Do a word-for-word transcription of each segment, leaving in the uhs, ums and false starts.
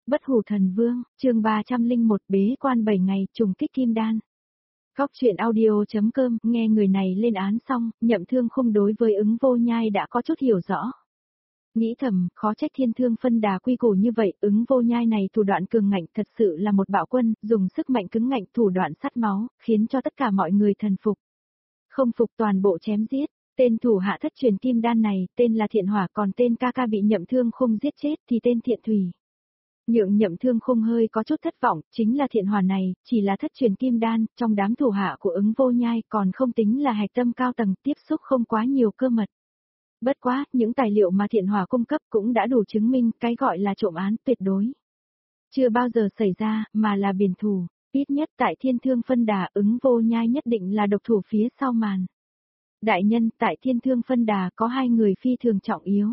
Bất hủ thần vương, chương ba trăm linh một bế quan bảy ngày, trùng kích kim đan. Góc truyện audio.com, nghe người này lên án xong, Nhậm Thương Khung đối với Ứng Vô Nhai đã có chút hiểu rõ. Nghĩ thầm, khó trách Thiên Thương phân đà quy củ như vậy, Ứng Vô Nhai này thủ đoạn cường ngạnh thật sự là một bạo quân, dùng sức mạnh cứng ngạnh thủ đoạn sắt máu, khiến cho tất cả mọi người thần phục. Không phục toàn bộ chém giết. Tên thủ hạ thất truyền kim đan này, tên là Thiện Hỏa, còn tên ca ca bị Nhậm Thương Khung giết chết thì tên Thiện Thủy. Nhượng Nhậm Thương Khung hơi có chút thất vọng, chính là Thiện Hỏa này, chỉ là thất truyền kim đan, trong đám thủ hạ của Ứng Vô Nhai còn không tính là hạch tâm cao tầng, tiếp xúc không quá nhiều cơ mật. Bất quá, những tài liệu mà Thiện Hỏa cung cấp cũng đã đủ chứng minh cái gọi là trộm án tuyệt đối. Chưa bao giờ xảy ra, mà là biển thủ, ít nhất tại Thiên Thương phân đà, Ứng Vô Nhai nhất định là độc thủ phía sau màn. Đại nhân, tại Thiên Thương phân đà có hai người phi thường trọng yếu.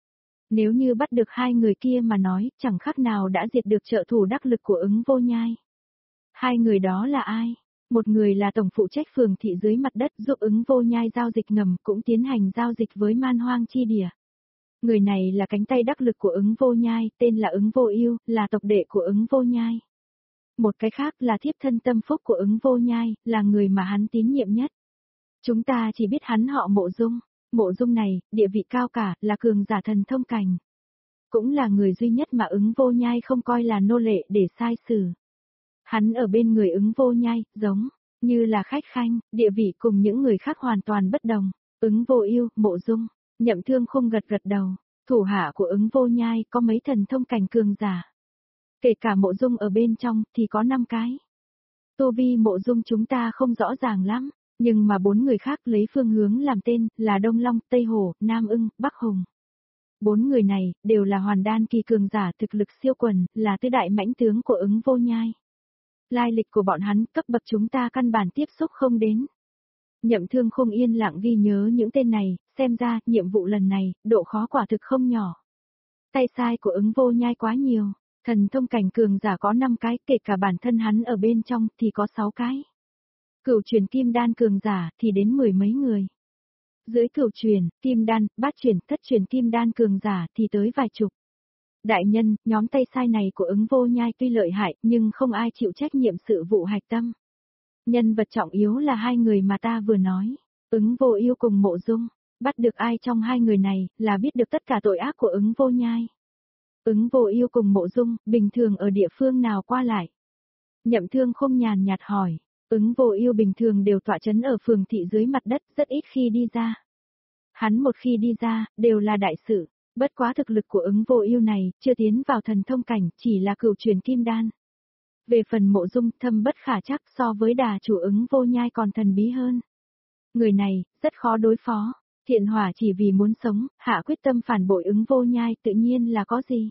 Nếu như bắt được hai người kia mà nói, chẳng khác nào đã diệt được trợ thủ đắc lực của Ứng Vô Nhai. Hai người đó là ai? Một người là tổng phụ trách phường thị dưới mặt đất giúp Ứng Vô Nhai giao dịch ngầm, cũng tiến hành giao dịch với Man Hoang chi địa. Người này là cánh tay đắc lực của Ứng Vô Nhai, tên là Ứng Vô Ưu, là tộc đệ của Ứng Vô Nhai. Một cái khác là thiếp thân tâm phúc của Ứng Vô Nhai, là người mà hắn tín nhiệm nhất. Chúng ta chỉ biết hắn họ Mộ Dung. Mộ Dung này, địa vị cao cả, là cường giả thần thông cảnh. Cũng là người duy nhất mà Ứng Vô Nhai không coi là nô lệ để sai xử. Hắn ở bên người Ứng Vô Nhai, giống như là khách khanh, địa vị cùng những người khác hoàn toàn bất đồng. Ứng Vô Ưu, Mộ Dung, Nhậm Thương Khung gật gật đầu. Thủ hạ của Ứng Vô Nhai có mấy thần thông cảnh cường giả. Kể cả Mộ Dung ở bên trong thì có năm cái. Tu vi Mộ Dung chúng ta không rõ ràng lắm. Nhưng mà bốn người khác lấy phương hướng làm tên là Đông Long, Tây Hổ, Nam Ưng, Bắc Hùng. Bốn người này đều là hoàn đan kỳ cường giả thực lực siêu quần, là tứ đại mãnh tướng của Ứng Vô Nhai. Lai lịch của bọn hắn cấp bậc chúng ta căn bản tiếp xúc không đến. Nhậm Thương Khung yên lặng ghi nhớ những tên này, xem ra nhiệm vụ lần này, độ khó quả thực không nhỏ. Tay sai của Ứng Vô Nhai quá nhiều, thần thông cảnh cường giả có năm cái, kể cả bản thân hắn ở bên trong thì có sáu cái. Cửu truyền kim đan cường giả thì đến mười mấy người. Dưới cửu truyền, kim đan, bát truyền, thất truyền kim đan cường giả thì tới vài chục. Đại nhân, nhóm tay sai này của Ứng Vô Nhai tuy lợi hại nhưng không ai chịu trách nhiệm sự vụ hạch tâm. Nhân vật trọng yếu là hai người mà ta vừa nói. Ứng Vô Ưu cùng Mộ Dung. Bắt được ai trong hai người này là biết được tất cả tội ác của Ứng Vô Nhai. Ứng Vô Ưu cùng Mộ Dung, bình thường ở địa phương nào qua lại? Nhậm Thương Khung nhàn nhạt hỏi. Ứng Vô Ưu bình thường đều tọa trấn ở phường thị dưới mặt đất, rất ít khi đi ra. Hắn một khi đi ra, đều là đại sự, bất quá thực lực của Ứng Vô Ưu này, chưa tiến vào thần thông cảnh, chỉ là cửu truyền kim đan. Về phần Mộ Dung, thâm bất khả trắc, so với đà chủ Ứng Vô Nhai còn thần bí hơn. Người này, rất khó đối phó, Thiện Hỏa chỉ vì muốn sống, hạ quyết tâm phản bội Ứng Vô Nhai tự nhiên là có gì.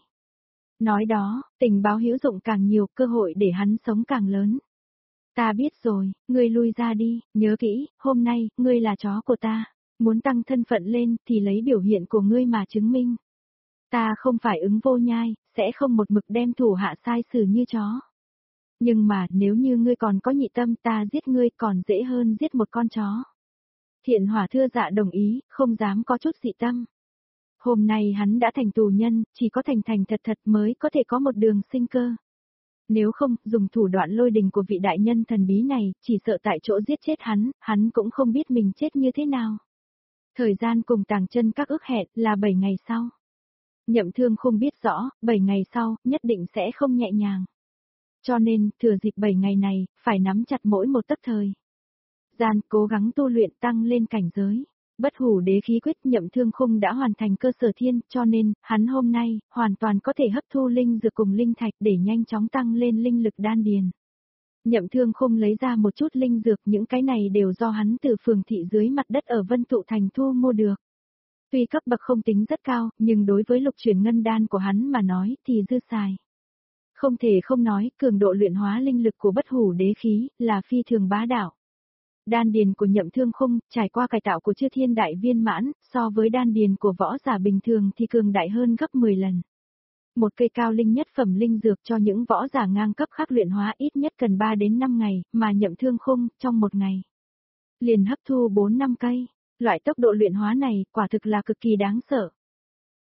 Nói đó, tình báo hữu dụng càng nhiều, cơ hội để hắn sống càng lớn. Ta biết rồi, ngươi lui ra đi, nhớ kỹ, hôm nay, ngươi là chó của ta. Muốn tăng thân phận lên thì lấy biểu hiện của ngươi mà chứng minh. Ta không phải Ứng Vô Nhai, sẽ không một mực đem thủ hạ sai xử như chó. Nhưng mà nếu như ngươi còn có nhị tâm ta giết ngươi còn dễ hơn giết một con chó. Thiện Hỏa thưa dạ đồng ý, không dám có chút dị tâm. Hôm nay hắn đã thành tù nhân, chỉ có thành thành thật thật mới có thể có một đường sinh cơ. Nếu không, dùng thủ đoạn lôi đình của vị đại nhân thần bí này, chỉ sợ tại chỗ giết chết hắn, hắn cũng không biết mình chết như thế nào. Thời gian cùng Tàng Chân Các ước hẹn là bảy ngày sau. Nhậm Thương Khung biết rõ, bảy ngày sau, nhất định sẽ không nhẹ nhàng. Cho nên, thừa dịp bảy ngày này, phải nắm chặt mỗi một tấc thời gian, cố gắng tu luyện tăng lên cảnh giới. Bất hủ đế khí quyết Nhậm Thương Khung đã hoàn thành cơ sở thiên, cho nên, hắn hôm nay, hoàn toàn có thể hấp thu linh dược cùng linh thạch để nhanh chóng tăng lên linh lực đan điền. Nhậm Thương Khung lấy ra một chút linh dược, những cái này đều do hắn từ phường thị dưới mặt đất ở Vân Tụ Thành thu mua được. Tuy cấp bậc không tính rất cao, nhưng đối với lục truyền ngân đan của hắn mà nói thì dư xài. Không thể không nói, cường độ luyện hóa linh lực của bất hủ đế khí là phi thường bá đạo. Đan điền của Nhậm Thương Khung, trải qua cải tạo của chư thiên đại viên mãn, so với đan điền của võ giả bình thường thì cường đại hơn gấp mười lần. Một cây cao linh nhất phẩm linh dược cho những võ giả ngang cấp khác luyện hóa ít nhất cần ba đến năm ngày, mà Nhậm Thương Khung, trong một ngày, liền hấp thu bốn năm cây. Loại tốc độ luyện hóa này, quả thực là cực kỳ đáng sợ.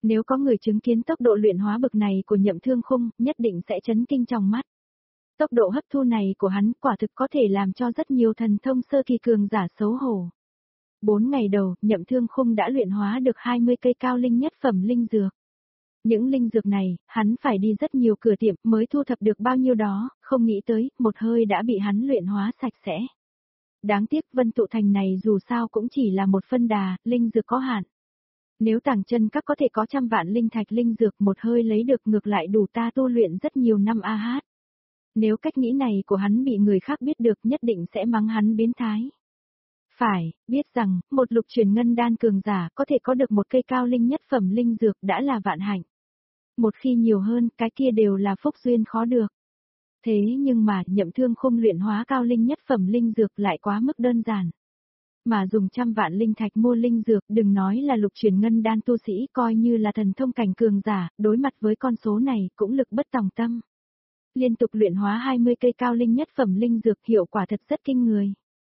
Nếu có người chứng kiến tốc độ luyện hóa bực này của Nhậm Thương Khung, nhất định sẽ chấn kinh trong mắt. Tốc độ hấp thu này của hắn quả thực có thể làm cho rất nhiều thần thông sơ kỳ cường giả xấu hổ. Bốn ngày đầu, Nhậm Thương Khung đã luyện hóa được hai mươi cây cao linh nhất phẩm linh dược. Những linh dược này, hắn phải đi rất nhiều cửa tiệm mới thu thập được bao nhiêu đó, không nghĩ tới, một hơi đã bị hắn luyện hóa sạch sẽ. Đáng tiếc Vân Tụ Thành này dù sao cũng chỉ là một phân đà, linh dược có hạn. Nếu Tàng Chân Các có thể có trăm vạn linh thạch linh dược một hơi lấy được ngược lại đủ ta tu luyện rất nhiều năm a hát. Nếu cách nghĩ này của hắn bị người khác biết được nhất định sẽ mắng hắn biến thái. Phải, biết rằng, một lục truyền ngân đan cường giả có thể có được một cây cao linh nhất phẩm linh dược đã là vạn hạnh. Một khi nhiều hơn, cái kia đều là phúc duyên khó được. Thế nhưng mà, Nhậm Thương Khung luyện hóa cao linh nhất phẩm linh dược lại quá mức đơn giản. Mà dùng trăm vạn linh thạch mua linh dược, đừng nói là lục truyền ngân đan tu sĩ, coi như là thần thông cảnh cường giả, đối mặt với con số này cũng lực bất tòng tâm. Liên tục luyện hóa hai mươi cây cao linh nhất phẩm linh dược, hiệu quả thật rất kinh người.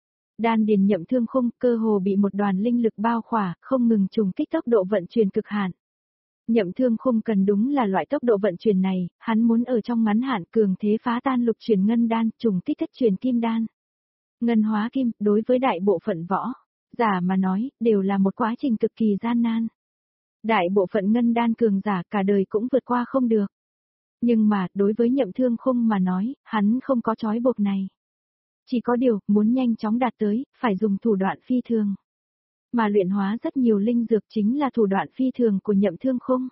Đan điền Nhậm Thương Khung cơ hồ bị một đoàn linh lực bao khỏa, không ngừng trùng kích tốc độ vận chuyển cực hạn. Nhậm Thương Khung cần đúng là loại tốc độ vận chuyển này, hắn muốn ở trong ngắn hạn cường thế phá tan lục truyền ngân đan, trùng kích thất truyền kim đan. Ngân hóa kim, đối với đại bộ phận võ giả mà nói, đều là một quá trình cực kỳ gian nan. Đại bộ phận ngân đan cường giả cả đời cũng vượt qua không được. Nhưng mà, đối với Nhậm Thương Khung mà nói, hắn không có trói buộc này. Chỉ có điều, muốn nhanh chóng đạt tới, phải dùng thủ đoạn phi thường. Mà luyện hóa rất nhiều linh dược chính là thủ đoạn phi thường của Nhậm Thương Khung.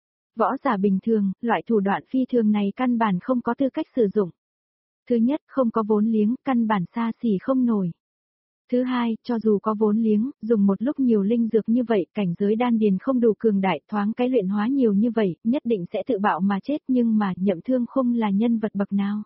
Võ giả bình thường, loại thủ đoạn phi thường này căn bản không có tư cách sử dụng. Thứ nhất, không có vốn liếng, căn bản xa xỉ không nổi. Thứ hai, cho dù có vốn liếng, dùng một lúc nhiều linh dược như vậy, cảnh giới đan điền không đủ cường đại, thoáng cái luyện hóa nhiều như vậy, nhất định sẽ tự bạo mà chết, nhưng mà Nhậm Thương Khung là nhân vật bậc nào?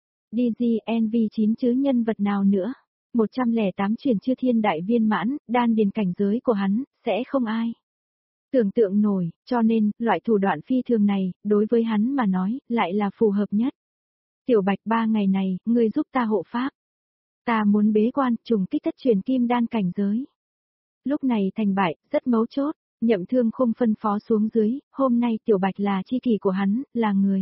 đê giê en vê chín chứ nhân vật nào nữa? một trăm lẻ tám truyền chư thiên đại viên mãn, đan điền cảnh giới của hắn, sẽ không ai tưởng tượng nổi, cho nên, loại thủ đoạn phi thường này, đối với hắn mà nói, lại là phù hợp nhất. Tiểu Bạch, ba ngày này, ngươi giúp ta hộ pháp. Ta muốn bế quan, trùng kích thất truyền kim đan cảnh giới. Lúc này thành bại, rất mấu chốt, Nhậm Thương Khung phân phó xuống dưới, hôm nay Tiểu Bạch là chi kỷ của hắn, là người.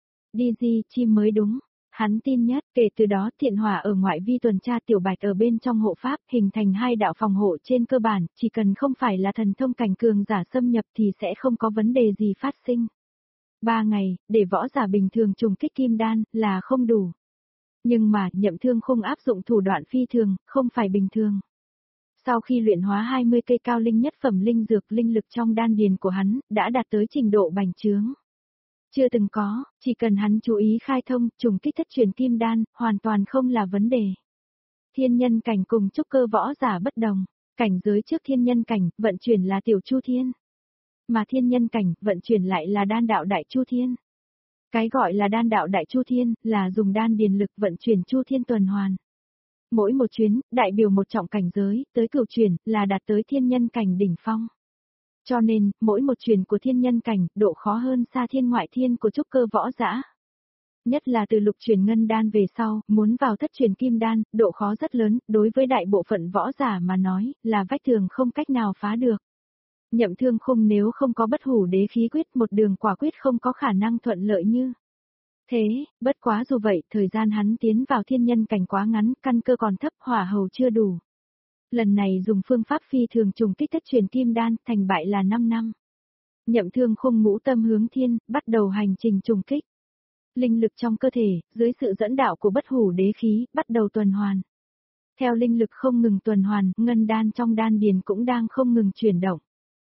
đê giê chim mới đúng. Hắn tin nhất, kể từ đó Thiện Hỏa ở ngoại vi tuần tra, Tiểu Bạch ở bên trong hộ pháp, hình thành hai đạo phòng hộ trên cơ bản, chỉ cần không phải là thần thông cảnh cường giả xâm nhập thì sẽ không có vấn đề gì phát sinh. Ba ngày, để võ giả bình thường trùng kích kim đan, là không đủ. Nhưng mà, Nhậm Thương Khung áp dụng thủ đoạn phi thường, không phải bình thường. Sau khi luyện hóa hai mươi cây cao linh nhất phẩm linh dược, linh lực trong đan điền của hắn, đã đạt tới trình độ bành trướng. Chưa từng có, chỉ cần hắn chú ý khai thông, trùng kích thất truyền kim đan, hoàn toàn không là vấn đề. Thiên nhân cảnh cùng trúc cơ võ giả bất đồng, cảnh giới trước thiên nhân cảnh, vận chuyển là tiểu chu thiên. Mà thiên nhân cảnh, vận chuyển lại là đan đạo đại chu thiên. Cái gọi là đan đạo đại chu thiên, là dùng đan điền lực vận chuyển chu thiên tuần hoàn. Mỗi một chuyến, đại biểu một trọng cảnh giới, tới cửu chuyển, là đạt tới thiên nhân cảnh đỉnh phong. Cho nên, mỗi một truyền của thiên nhân cảnh, độ khó hơn xa thiên ngoại thiên của trúc cơ võ giả. Nhất là từ lục truyền ngân đan về sau, muốn vào thất truyền kim đan, độ khó rất lớn, đối với đại bộ phận võ giả mà nói, là vách tường không cách nào phá được. Nhậm Thương Khung nếu không có bất hủ đế khí quyết, một đường quả quyết không có khả năng thuận lợi như thế, bất quá dù vậy, thời gian hắn tiến vào thiên nhân cảnh quá ngắn, căn cơ còn thấp, hỏa hầu chưa đủ. Lần này dùng phương pháp phi thường trùng kích thất truyền kim đan, thành bại là năm năm. Nhậm Thương Khung ngũ tâm hướng thiên, bắt đầu hành trình trùng kích. Linh lực trong cơ thể, dưới sự dẫn đạo của bất hủ đế khí, bắt đầu tuần hoàn. Theo linh lực không ngừng tuần hoàn, ngân đan trong đan điền cũng đang không ngừng chuyển động.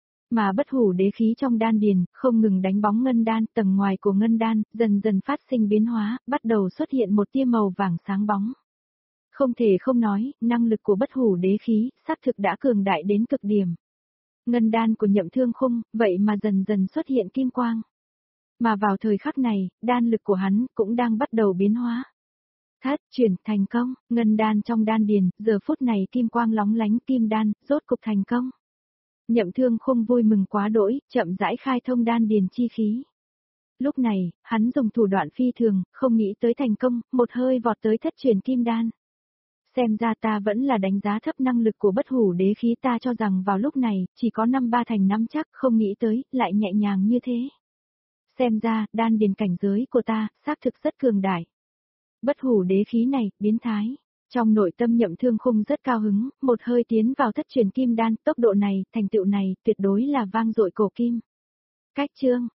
Mà bất hủ đế khí trong đan điền, không ngừng đánh bóng ngân đan, tầng ngoài của ngân đan, dần dần phát sinh biến hóa, bắt đầu xuất hiện một tia màu vàng sáng bóng. Không thể không nói, năng lực của bất hủ đế khí, xác thực đã cường đại đến cực điểm. Ngân đan của Nhậm Thương Khung, vậy mà dần dần xuất hiện kim quang. Mà vào thời khắc này, đan lực của hắn, cũng đang bắt đầu biến hóa. Thất chuyển thành công, ngân đan trong đan điền, giờ phút này kim quang lóng lánh kim đan, rốt cục thành công. Nhậm Thương Khung vui mừng quá đỗi, chậm rãi khai thông đan điền chi khí. Lúc này, hắn dùng thủ đoạn phi thường, không nghĩ tới thành công, một hơi vọt tới thất chuyển kim đan. Xem ra ta vẫn là đánh giá thấp năng lực của bất hủ đế khí, ta cho rằng vào lúc này, chỉ có năm ba thành nắm chắc, không nghĩ tới, lại nhẹ nhàng như thế. Xem ra, đan điền cảnh giới của ta, xác thực rất cường đại. Bất hủ đế khí này, biến thái. Trong nội tâm Nhậm Thương Khung rất cao hứng, một hơi tiến vào thất truyền kim đan, tốc độ này, thành tựu này, tuyệt đối là vang dội cổ kim. Cách chương,